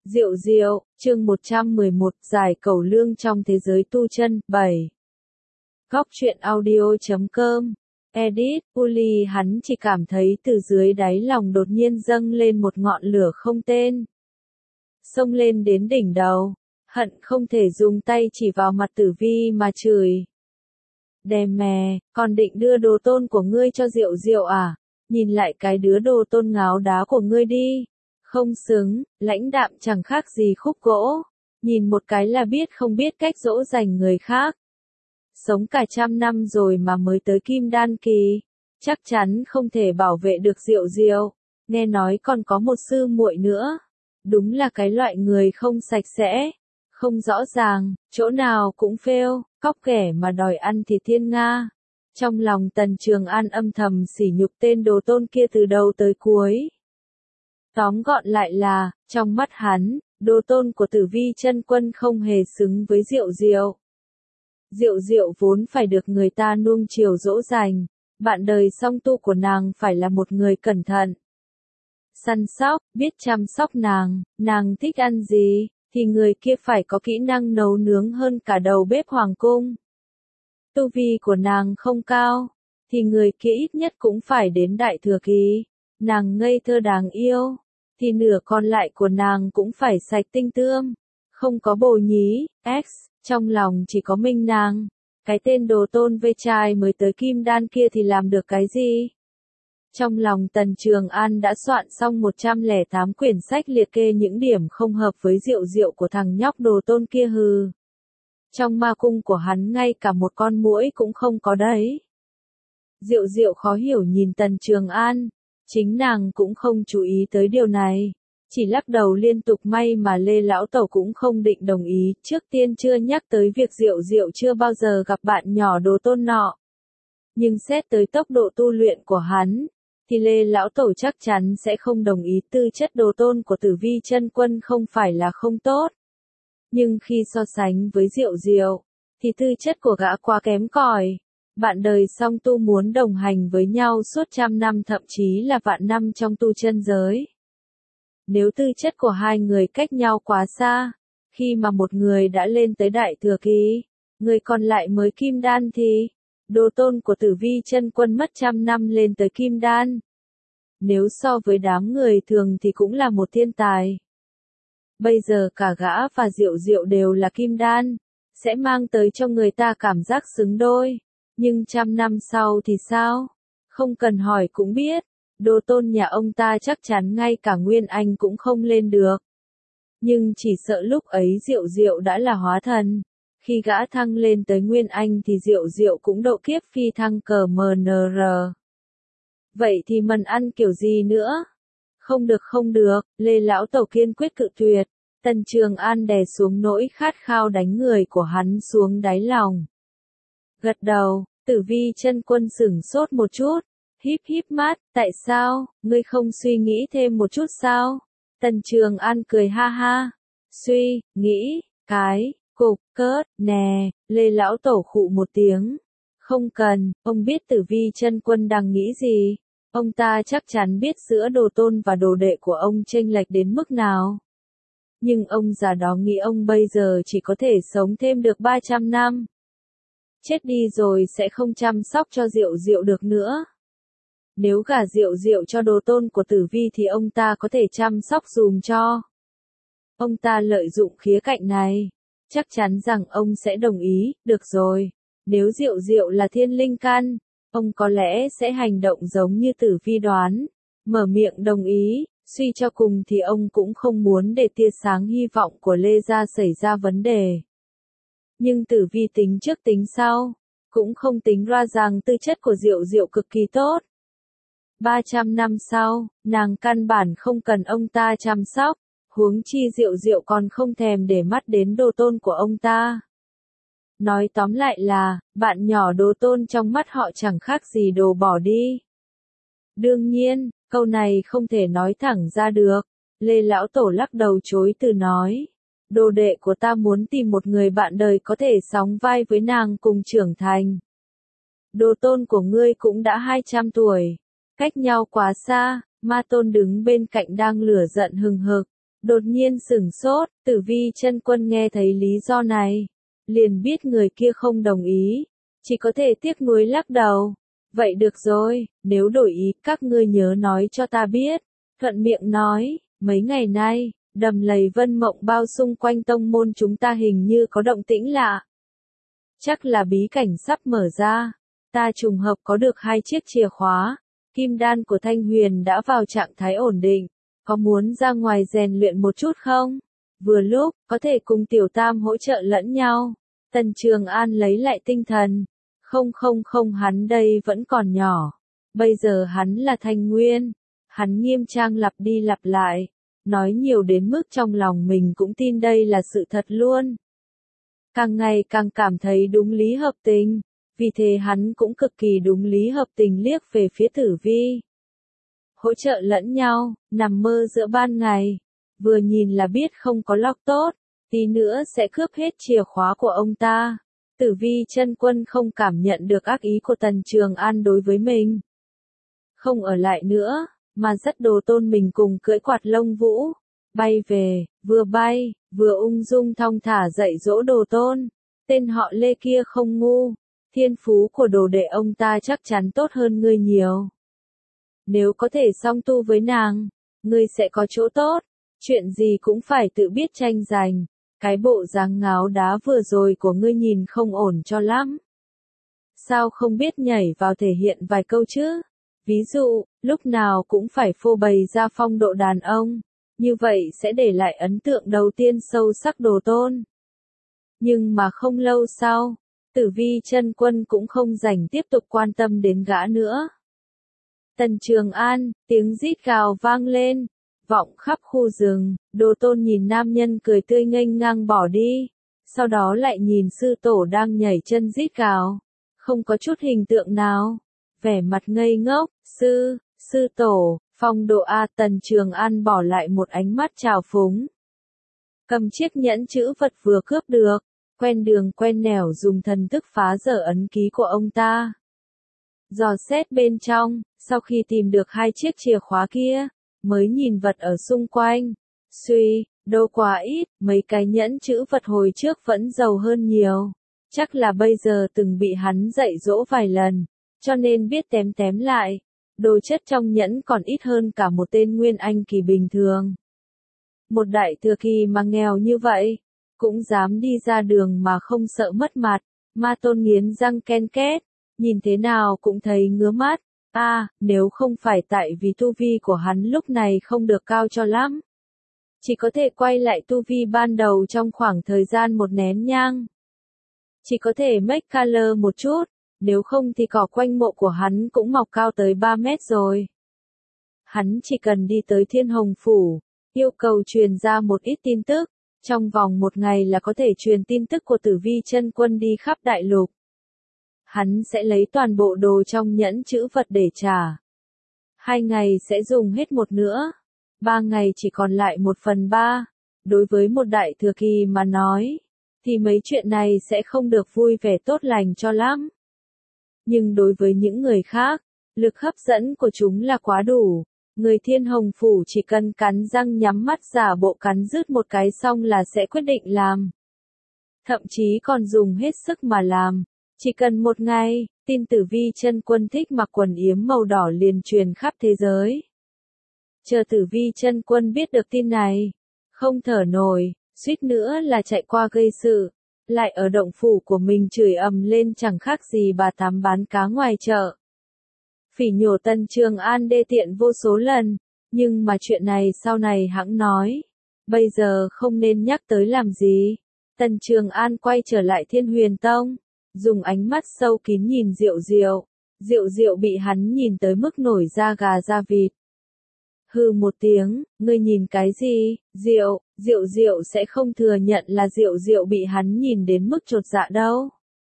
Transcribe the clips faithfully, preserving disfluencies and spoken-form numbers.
Diệu diệu, chương một trăm mười một, giải cẩu lương trong thế giới tu chân, bảy. Góc truyện audio chấm com. Edit, Uli hắn chỉ cảm thấy từ dưới đáy lòng đột nhiên dâng lên một ngọn lửa không tên. Xông lên đến đỉnh đầu, hận không thể dùng tay chỉ vào mặt Tử Vi mà chửi. Đè mè, còn định đưa đồ tôn của ngươi cho Diệu diệu à? Nhìn lại cái đứa đồ tôn ngáo đá của ngươi đi. Không xứng, lãnh đạm chẳng khác gì khúc gỗ, nhìn một cái là biết không biết cách dỗ dành người khác. Sống cả trăm năm rồi mà mới tới kim đan kỳ, chắc chắn không thể bảo vệ được Diệu diệu, nghe nói còn có một sư muội nữa. Đúng là cái loại người không sạch sẽ, không rõ ràng, chỗ nào cũng phêu, cóc ghẻ mà đòi ăn thịt thiên nga. Trong lòng Tần Trường An âm thầm sỉ nhục tên đồ tôn kia từ đầu tới cuối. Tóm gọn lại là, trong mắt hắn, đồ tôn của Tử Vi chân quân không hề xứng với Diệu diệu. Diệu diệu vốn phải được người ta nuông chiều dỗ dành, bạn đời song tu của nàng phải là một người cẩn thận. Săn sóc, biết chăm sóc nàng, nàng thích ăn gì, thì người kia phải có kỹ năng nấu nướng hơn cả đầu bếp hoàng cung. Tu vi của nàng không cao, thì người kia ít nhất cũng phải đến đại thừa kỳ. Nàng ngây thơ đáng yêu, thì nửa còn lại của nàng cũng phải sạch tinh tươm, không có bồ nhí, X, trong lòng chỉ có mình nàng. Cái tên đồ tôn vê trai mới tới kim đan kia thì làm được cái gì? Trong lòng Tần Trường An đã soạn xong một trăm lẻ tám quyển sách liệt kê những điểm không hợp với Diệu diệu của thằng nhóc đồ tôn kia hừ. Trong ma cung của hắn ngay cả một con muỗi cũng không có đấy. Diệu diệu khó hiểu nhìn Tần Trường An. Chính nàng cũng không chú ý tới điều này, chỉ lắc đầu liên tục may mà Lê Lão Tẩu cũng không định đồng ý, trước tiên chưa nhắc tới việc Diệu diệu chưa bao giờ gặp bạn nhỏ đồ tôn nọ. Nhưng xét tới tốc độ tu luyện của hắn, thì Lê Lão Tẩu chắc chắn sẽ không đồng ý. Tư chất đồ tôn của Tử Vi chân quân không phải là không tốt. Nhưng khi so sánh với Diệu diệu, thì tư chất của gã quá kém cỏi. Bạn đời song tu muốn đồng hành với nhau suốt trăm năm thậm chí là vạn năm trong tu chân giới. Nếu tư chất của hai người cách nhau quá xa, khi mà một người đã lên tới đại thừa kỳ, người còn lại mới kim đan thì, đồ tôn của Tử Vi chân quân mất trăm năm lên tới kim đan. Nếu so với đám người thường thì cũng là một thiên tài. Bây giờ cả gã và Diệu diệu đều là kim đan, sẽ mang tới cho người ta cảm giác xứng đôi. Nhưng trăm năm sau thì sao? Không cần hỏi cũng biết, đồ tôn nhà ông ta chắc chắn ngay cả Nguyên Anh cũng không lên được. Nhưng chỉ sợ lúc ấy Diệu diệu đã là hóa thần. Khi gã thăng lên tới Nguyên Anh thì Diệu diệu cũng độ kiếp phi thăng cờ em en rờ. Vậy thì mần ăn kiểu gì nữa? Không được không được, Lê Lão Tẩu kiên quyết cự tuyệt. Tần Trường An đè xuống nỗi khát khao đánh người của hắn xuống đáy lòng. Gật đầu, Tử Vi chân quân sửng sốt một chút, híp híp mắt, tại sao, ngươi không suy nghĩ thêm một chút sao? Tần Trường An cười ha ha, suy, nghĩ, cái, cục, cớt, nè, Lê Lão Tẩu khụ một tiếng. Không cần, ông biết Tử Vi chân quân đang nghĩ gì, ông ta chắc chắn biết giữa đồ tôn và đồ đệ của ông chênh lệch đến mức nào. Nhưng ông già đó nghĩ ông bây giờ chỉ có thể sống thêm được ba trăm năm. Chết đi rồi sẽ không chăm sóc cho Diệu diệu được nữa. Nếu gả Diệu diệu cho đồ tôn của Tử Vi thì ông ta có thể chăm sóc dùm cho. Ông ta lợi dụng khía cạnh này, chắc chắn rằng ông sẽ đồng ý. Được rồi, nếu Diệu diệu là thiên linh căn, ông có lẽ sẽ hành động giống như Tử Vi đoán, mở miệng đồng ý. Suy cho cùng thì ông cũng không muốn để tia sáng hy vọng của Lê gia xảy ra vấn đề. Nhưng Tử Vi tính trước tính sau, cũng không tính ra rằng tư chất của Diệu diệu cực kỳ tốt. ba trăm năm sau, nàng căn bản không cần ông ta chăm sóc, huống chi Diệu diệu còn không thèm để mắt đến đồ tôn của ông ta. Nói tóm lại là, bạn nhỏ đồ tôn trong mắt họ chẳng khác gì đồ bỏ đi. Đương nhiên, câu này không thể nói thẳng ra được. Lê Lão Tổ lắc đầu chối từ nói. Đồ đệ của ta muốn tìm một người bạn đời có thể sóng vai với nàng cùng trưởng thành. Đồ tôn của ngươi cũng đã hai trăm tuổi. Cách nhau quá xa, Ma Tôn đứng bên cạnh đang lửa giận hừng hực. Đột nhiên sửng sốt, Tử Vi chân quân nghe thấy lý do này, liền biết người kia không đồng ý, chỉ có thể tiếc nuối lắc đầu. Vậy được rồi, nếu đổi ý, các ngươi nhớ nói cho ta biết. Thuận miệng nói, mấy ngày nay, đầm lầy Vân Mộng Bao xung quanh tông môn chúng ta hình như có động tĩnh lạ. Chắc là bí cảnh sắp mở ra. Ta trùng hợp có được hai chiếc chìa khóa. Kim đan của Thanh Huyền đã vào trạng thái ổn định. Có muốn ra ngoài rèn luyện một chút không? Vừa lúc, có thể cùng Tiểu Tam hỗ trợ lẫn nhau. Tần Trường An lấy lại tinh thần. Không không không, hắn đây vẫn còn nhỏ. Bây giờ hắn là Thanh Nguyên. Hắn nghiêm trang lặp đi lặp lại. Nói nhiều đến mức trong lòng mình cũng tin đây là sự thật luôn. Càng ngày càng cảm thấy đúng lý hợp tình. Vì thế hắn cũng cực kỳ đúng lý hợp tình liếc về phía Tử Vi. Hỗ trợ lẫn nhau, nằm mơ giữa ban ngày. Vừa nhìn là biết không có lóc tốt. Tí nữa sẽ cướp hết chìa khóa của ông ta. Tử Vi chân quân không cảm nhận được ác ý của Tần Trường An đối với mình. Không ở lại nữa, mà dắt Đồ Tôn mình cùng cưỡi quạt lông vũ. Bay về, vừa bay, vừa ung dung thong thả dạy dỗ Đồ Tôn. Tên họ Lê kia không ngu. Thiên phú của đồ đệ ông ta chắc chắn tốt hơn ngươi nhiều. Nếu có thể song tu với nàng, ngươi sẽ có chỗ tốt. Chuyện gì cũng phải tự biết tranh giành. Cái bộ dáng ngáo đá vừa rồi của ngươi nhìn không ổn cho lắm. Sao không biết nhảy vào thể hiện vài câu chứ? Ví dụ, lúc nào cũng phải phô bày ra phong độ đàn ông. Như vậy sẽ để lại ấn tượng đầu tiên sâu sắc Đồ Tôn. Nhưng mà không lâu sau, Tử Vi chân quân cũng không rảnh tiếp tục quan tâm đến gã nữa. Tần Trường An, tiếng rít gào vang lên, vọng khắp khu rừng. Đồ Tôn nhìn nam nhân cười tươi nghênh ngang bỏ đi, sau đó lại nhìn sư tổ đang nhảy chân rít gào, không có chút hình tượng nào, vẻ mặt ngây ngốc. Sư, sư tổ, phong độ A. Tần Trường An bỏ lại một ánh mắt trào phúng. Cầm chiếc nhẫn chữ vật vừa cướp được, quen đường quen nẻo dùng thần thức phá dở ấn ký của ông ta. Dò xét bên trong, sau khi tìm được hai chiếc chìa khóa kia, mới nhìn vật ở xung quanh. Suy, đâu quá ít, mấy cái nhẫn chữ vật hồi trước vẫn giàu hơn nhiều. Chắc là bây giờ từng bị hắn dạy dỗ vài lần, cho nên biết tém tém lại. Đồ chất trong nhẫn còn ít hơn cả một tên nguyên anh kỳ bình thường. Một đại thừa kỳ mà nghèo như vậy, cũng dám đi ra đường mà không sợ mất mặt. Ma Tôn nghiến răng ken két, nhìn thế nào cũng thấy ngứa mắt. A, à, nếu không phải tại vì tu vi của hắn lúc này không được cao cho lắm, chỉ có thể quay lại tu vi ban đầu trong khoảng thời gian một nén nhang. Chỉ có thể make color một chút, nếu không thì cỏ quanh mộ của hắn cũng mọc cao tới ba mét rồi. Hắn chỉ cần đi tới Thiên Hồng Phủ, yêu cầu truyền ra một ít tin tức, trong vòng một ngày là có thể truyền tin tức của Tử Vi chân quân đi khắp đại lục. Hắn sẽ lấy toàn bộ đồ trong nhẫn chữ vật để trả. Hai ngày sẽ dùng hết một nửa. Ba ngày chỉ còn lại một phần ba. Đối với một đại thừa kỳ mà nói, thì mấy chuyện này sẽ không được vui vẻ tốt lành cho lắm. Nhưng đối với những người khác, lực hấp dẫn của chúng là quá đủ. Người Thiên Hồng Phủ chỉ cần cắn răng nhắm mắt giả bộ cắn rứt một cái xong là sẽ quyết định làm. Thậm chí còn dùng hết sức mà làm. Chỉ cần một ngày, tin Tử Vi chân quân thích mặc quần yếm màu đỏ liền truyền khắp thế giới. Chờ Tử Vi chân quân biết được tin này, không thở nổi, suýt nữa là chạy qua gây sự, lại ở động phủ của mình chửi ầm lên chẳng khác gì bà tám bán cá ngoài chợ. Phỉ nhổ Tần Trường An đê tiện vô số lần, nhưng mà chuyện này sau này hẵng nói, bây giờ không nên nhắc tới làm gì. Tần Trường An quay trở lại Thiên Huyền Tông, dùng ánh mắt sâu kín nhìn Diệu Diệu. Diệu Diệu bị hắn nhìn tới mức nổi da gà da vịt. Hừ một tiếng, ngươi nhìn cái gì? Diệu, Diệu Diệu sẽ không thừa nhận là Diệu Diệu bị hắn nhìn đến mức chột dạ đâu.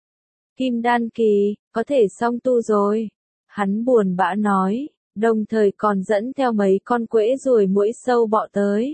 Kim đan kỳ, có thể song tu rồi. Hắn buồn bã nói, đồng thời còn dẫn theo mấy con quễ ruồi muỗi sâu bọ tới.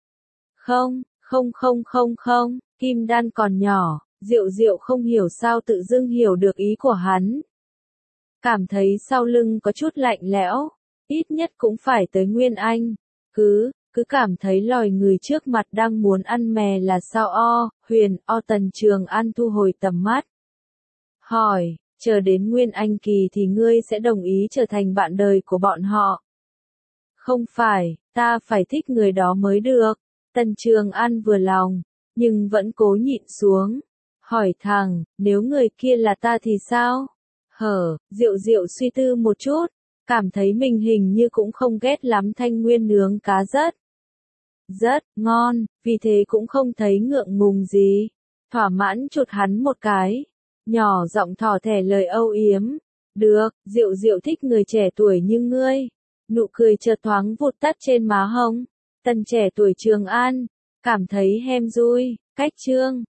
Không, không không không không, Kim đan còn nhỏ. Diệu Diệu không hiểu sao tự dưng hiểu được ý của hắn. Cảm thấy sau lưng có chút lạnh lẽo, ít nhất cũng phải tới Nguyên Anh. Cứ, cứ cảm thấy lòi người trước mặt đang muốn ăn mè là sao o, huyền, o Tần Trường An thu hồi tầm mắt. Hỏi, chờ đến Nguyên Anh kỳ thì ngươi sẽ đồng ý trở thành bạn đời của bọn họ. Không phải, ta phải thích người đó mới được. Tần Trường An vừa lòng, nhưng vẫn cố nhịn xuống. Hỏi thẳng, nếu người kia là ta thì sao? Hở, Diệu Diệu suy tư một chút, cảm thấy mình hình như cũng không ghét lắm Thanh Nguyên nướng cá rất. Rất ngon, vì thế cũng không thấy ngượng ngùng gì. Thỏa mãn chụt hắn một cái, nhỏ giọng thỏ thẻ lời âu yếm. Được, Diệu Diệu thích người trẻ tuổi như ngươi. Nụ cười chợt thoáng vụt tắt trên má hồng. Tần trẻ tuổi Trường An, cảm thấy hem rui, cách chương.